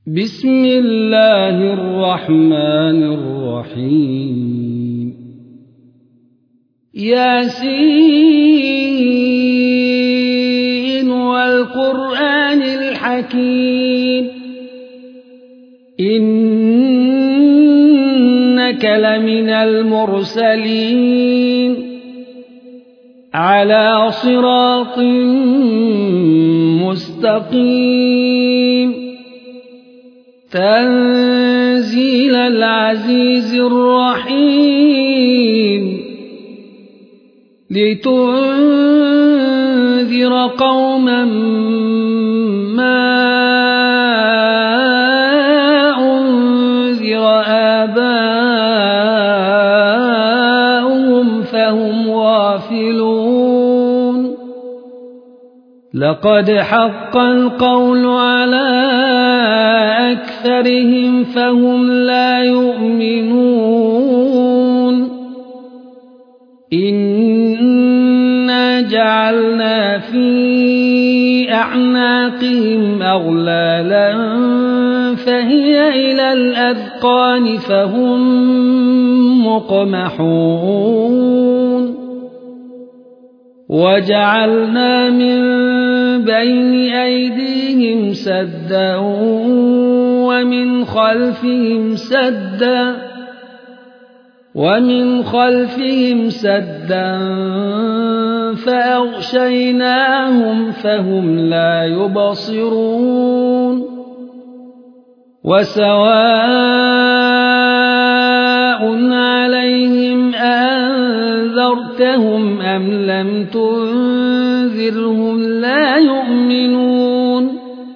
بسم الله الرحمن الرحيم ياسين والقرآن الحكيم إنك لمن المرسلين على صراط مستقيم تنزيل العزيز الرحيم لتنذر قوما ما أنذر آباؤهم فهم غافلون لقد حق القول على أكثرهم فهم لا يؤمنون إنا جعلنا في أعناقهم أغلالا فهي إلى الأذقان فهم مقمحون وجعلنا من بين أيديهم سدا ومن خلفهم سدا فأغشيناهم فهم لا يبصرون وسواء عليهم أنذرتهم أم لم تنذرهم لا يؤمنون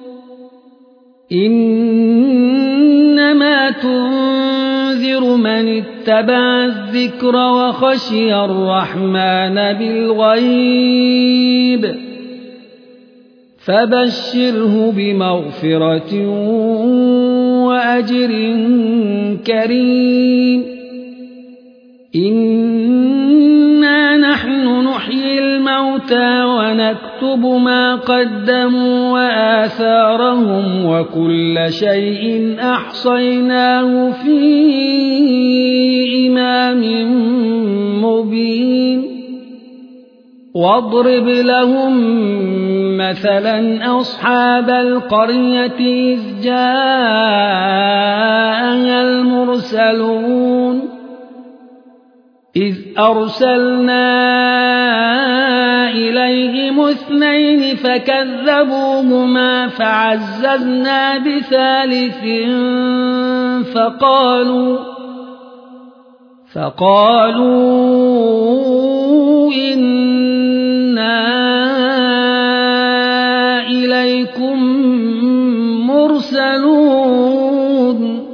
إنما تنذر من اتبع الذكر وخشي الرحمن بالغيب فبشره بمغفرة وأجر كريم إنا نحن نحيي الموتى ونكتب ما قدموا وآثارهم وكل شيء أحصيناه في إمام مبين واضرب لهم مثلا أصحاب القرية إذ جاءها المرسلون إذ أرسلنا إليهم 2 فكذبوهما فعززنا بثالث فقالوا إنا إليكم مرسلون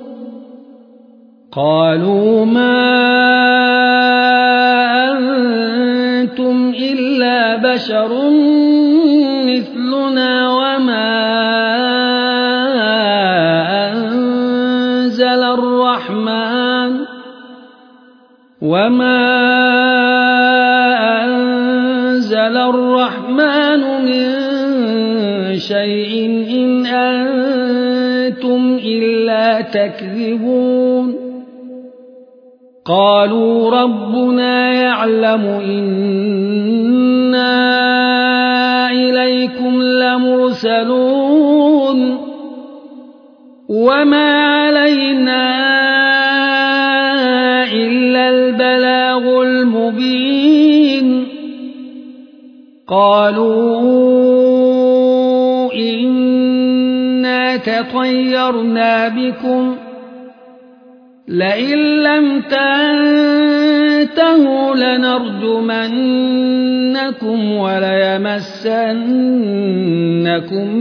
قالوا ما أنتم إلا بشر مثلنا وما أنزل الرحمن من شيء إن أنتم إلا تكذبون قالوا ربنا يعلم إنا إليكم لمرسلون وما علينا إلا البلاغ المبين قالوا إنا تطيرنا بكم لئن لم تنتهوا لنرجمنكم وليمسنكم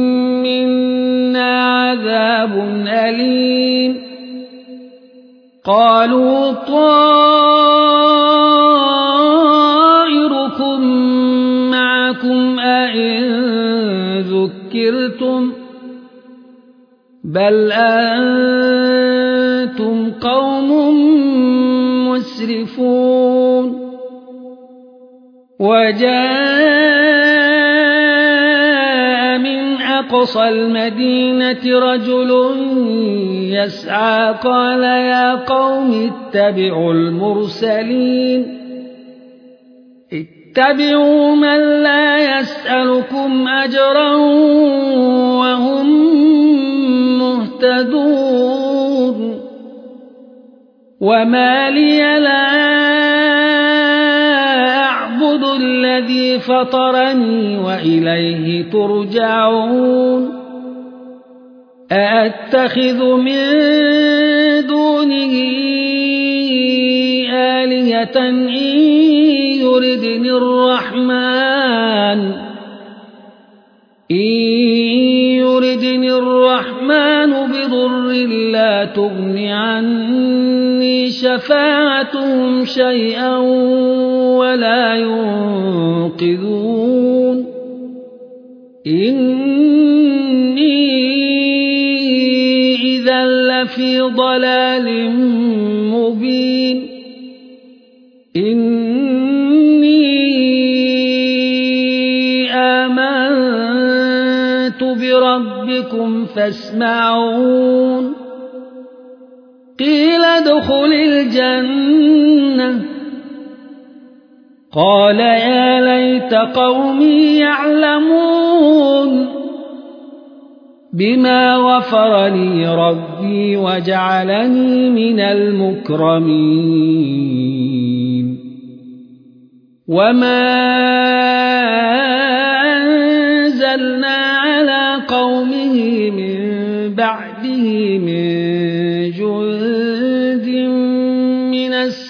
منا عذاب أليم قالوا طائركم معكم أئن ذكرتم بل أنتم قوم مسرفون وجاء من أقصى المدينة رجل يسعى قال يا قوم اتبعوا المرسلين اتبعوا من لا يسألكم أجرا وهم مهتدون وما لي لا أعبد الذي فطرني وإليه ترجعون أأتخذ من دونه آلهة إن يردني الرحمن بضر لا تغن عني شفاعتهم شيئا ولا ينقذون إني إذا لفي ضلال مبين بربكم فاسمعون قيل ادخل الجنة قال يا ليت قومي يعلمون بما غفر لي ربي وجعلني من المكرمين وما أنزلنا على قومه من بعده من جند من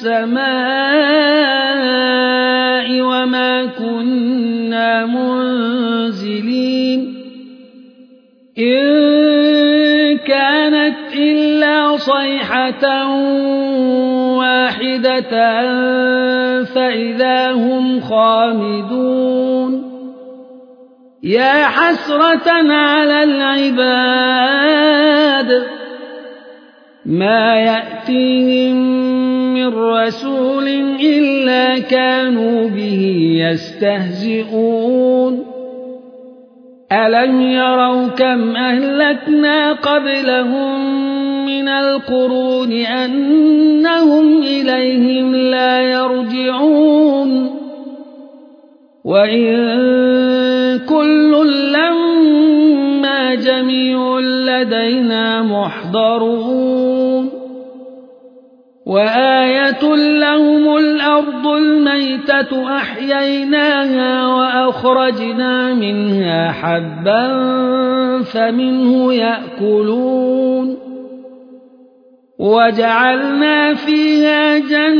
السماء وما كنا منزلين إن كانت إلا صيحة واحدة فإذا هم خامدون يا حسرة على العباد ما يأتيهم من رسول إلا كانوا به يستهزئون ألم يروا كم أهلكنا قبلهم من القرون أنهم إليهم لا يرجعون وإن كل لما جميع لدينا محضرون وآية لهم الأرض الميتة أحييناها وأخرجنا منها حبا فمنه يأكلون وجعلنا فيها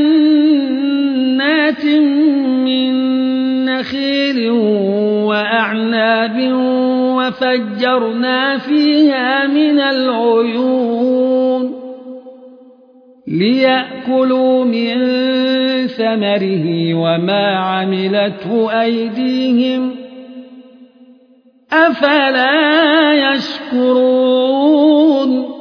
جنات من نخيل وأعناب وفجرنا فيها من العيون ليأكلوا من ثمره وما عملته أيديهم أفلا يشكرون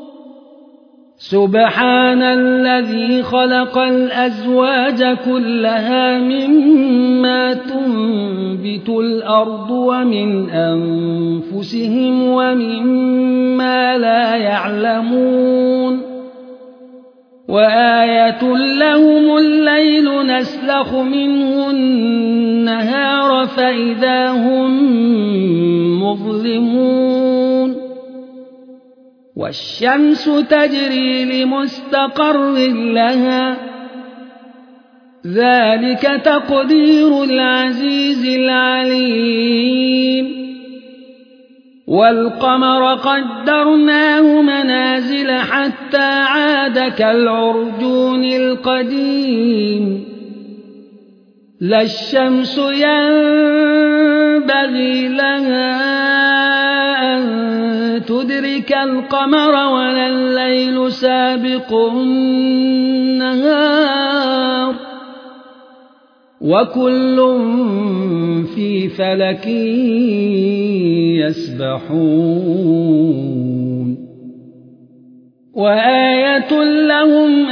سبحان الذي خلق الأزواج كلها مما تنبت الأرض ومن أنفسهم ومما لا يعلمون وآية لهم الليل نسلخ منه النهار فإذا هم مظلمون والشمس تجري لمستقر لها ذلك تقدير العزيز العليم والقمر قدرناه منازل حتى عاد كالعرجون القديم لا الشمس ينبغي لها أن تدرك القمر ولا الليل سابق النهار وكل في فلك يسبحون وآية لهم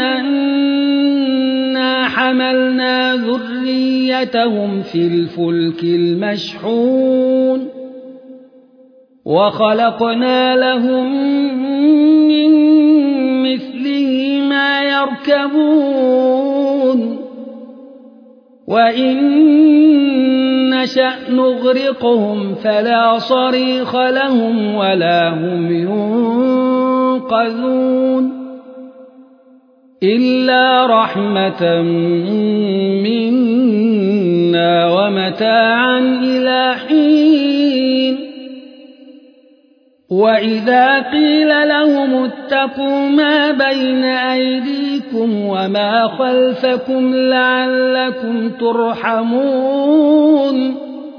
أنا حملنا ذريتهم في الفلك المشحون وخلقنا لهم من مثله ما يركبون وإن نشأ نغرقهم فلا صريخ لهم ولا هم ينقذون إلا رحمة منا ومتاعا إلى حين وإذا قيل لهم اتقوا ما بين أيديكم وما خلفكم لعلكم ترحمون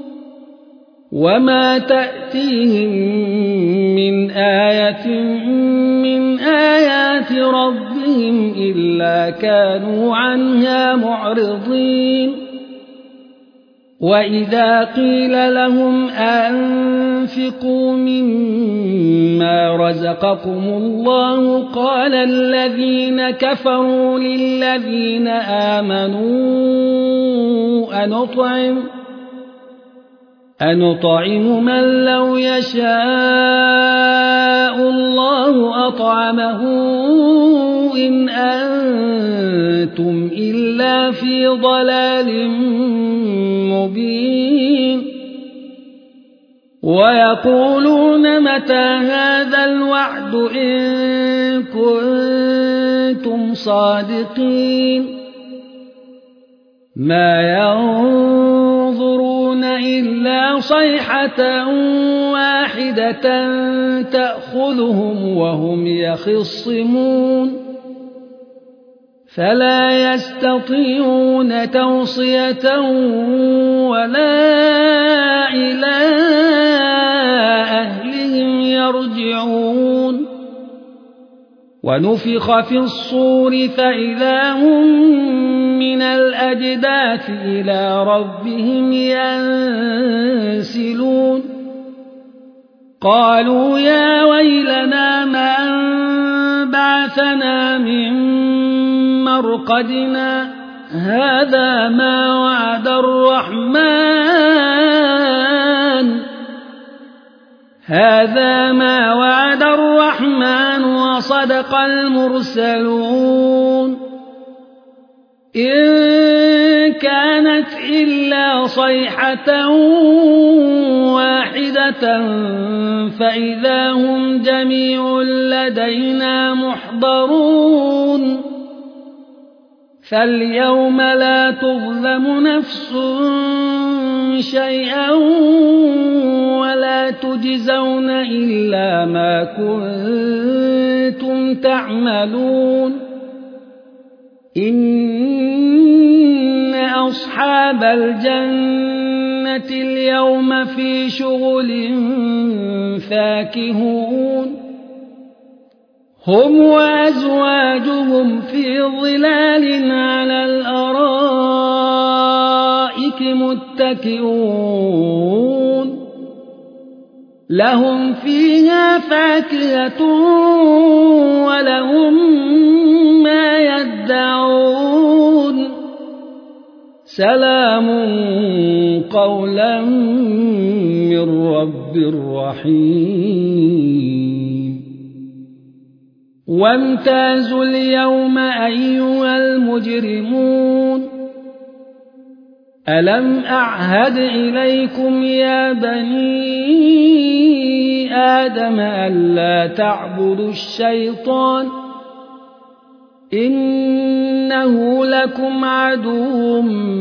وما تأتيهم من آية من آيات ربهم إلا كانوا عنها معرضين وإذا قيل لهم أنفقوا مما رزقكم الله قال الذين كفروا للذين آمنوا أنطعم من لو يشاء الله أطعمه إن أنتم إلا في ضلال مبين ويقولون متى هذا الوعد إن كنتم صادقين ما ينظرون إلا صيحة واحدة تأخذهم وهم يخصمون فلا يستطيعون توصية ولا إلى أهلهم يرجعون ونفخ في الصور فإذا هم من الأجداث إلى ربهم ينسلون قالوا يا ويلنا من بعثنا من مرقدنا هذا ما وعد الرحمن وصدق المرسلون إن كانت إلا صيحة واحدة فإذا هم جميع لدينا محضرون فاليوم لا تظلم نفس شيئا ولا تجزون إلا ما كنتم تعملون إن أصحاب الجنة اليوم في شغل فاكهون هم وأزواجهم في ظلال على الأرائك متكئون لهم فيها فاكهة ولهم ما يدعون سلام قولا من رب رحيم وامتازوا اليوم أيها المجرمون ألم أعهد إليكم يا بني آدم ألا تعبدوا الشيطان إنه لكم عدو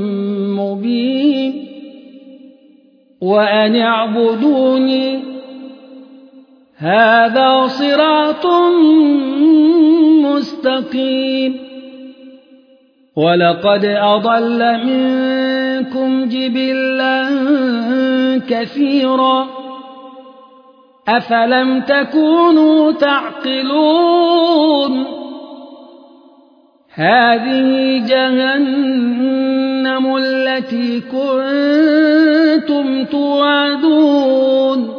مبين وأن اعبدوني هذا صراط مستقيم ولقد أضل منكم جبلا كثيرا أفلم تكونوا تعقلون هذه جهنم التي كنتم توعدون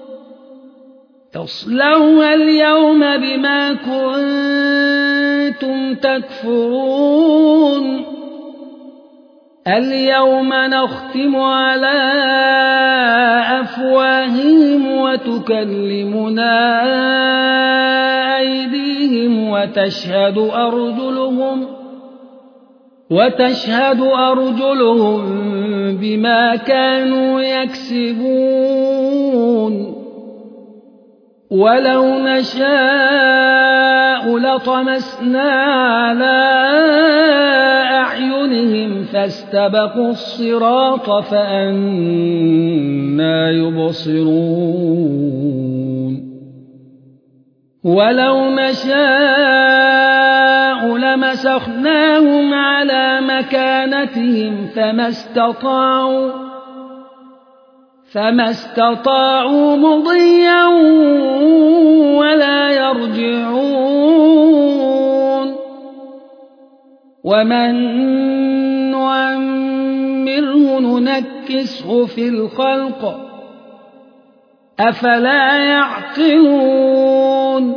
تصلوها اليوم بما كنتم تكفرون اليوم نختم على أفواههم وتكلمنا أيديهم وتشهد أرجلهم بما كانوا يكسبون ولو نشاء لطمسنا على أعينهم فاستبقوا الصراط فأنى يبصرون ولو نشاء لمسخناهم على مكانتهم فما استطاعوا مضيا ولا يرجعون ومن نعمره ننكسه في الخلق أفلا يعقلون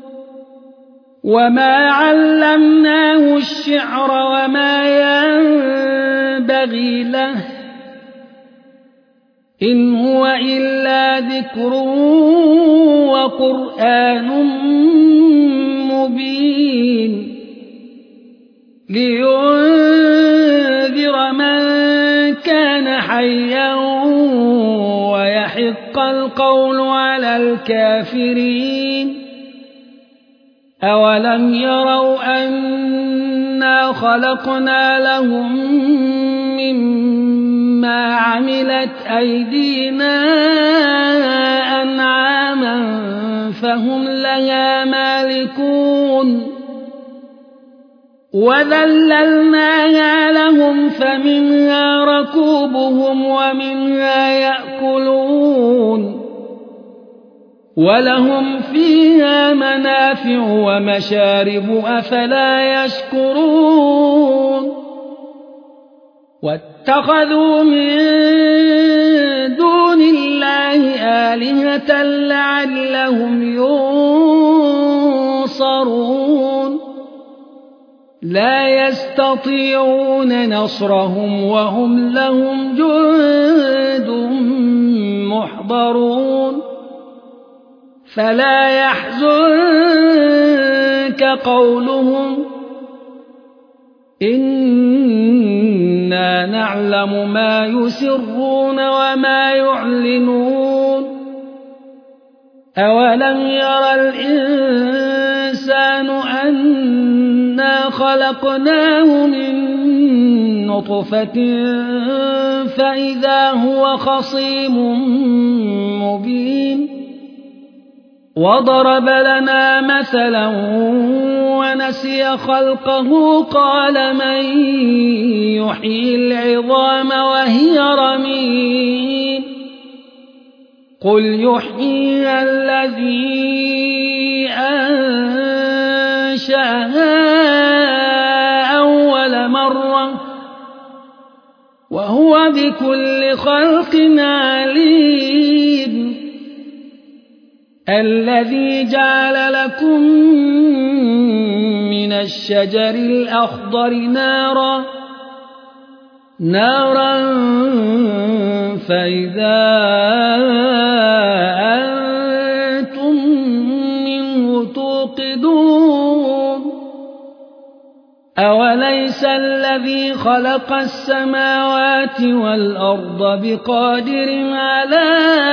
وما علمناه الشعر وما ينبغي له إن هو إلا ذكر وقرآن مبين لينذر من كان حيا ويحق القول على الكافرين أولم يروا أنا خلقنا لهم مما عملت أيدينا أنعاما فهم لها مالكون وذللناها لهم فمنها ركوبهم ومنها يأكلون ولهم فيها منافع ومشارب أفلا يشكرون واتخذوا من دون الله آلهة لعلهم ينصرون لا يستطيعون نصرهم وهم لهم جند محضرون فلا يحزنك قولهم إنا نعلم ما يسرون وما يعلنون أولم ير الإنسان أنا خلقناه من نطفة فإذا هو خصيم مبين وضرب لنا مثلا ونسي خلقه قال من يحيي العظام وهي رميم قل يحييها الذي أنشأها أول مرة وهو بكل خلق عليم الذي جعل لكم من الشجر الأخضر نارا فإذا أنتم منه توقدون أوليس الذي خلق السماوات والأرض بقادر على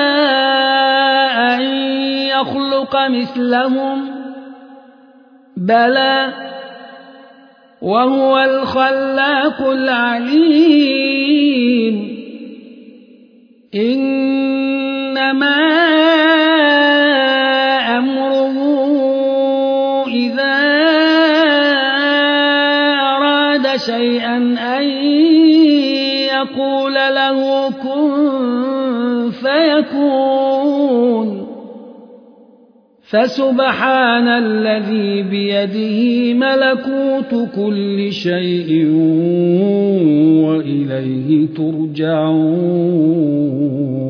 أن يخلق مثلهم بلى وهو الخلاق العليم إنما أمره إذا أراد شيئا أن يقول له كن فيكون فسبحان الذي بيده ملكوت كل شيء وإليه ترجعون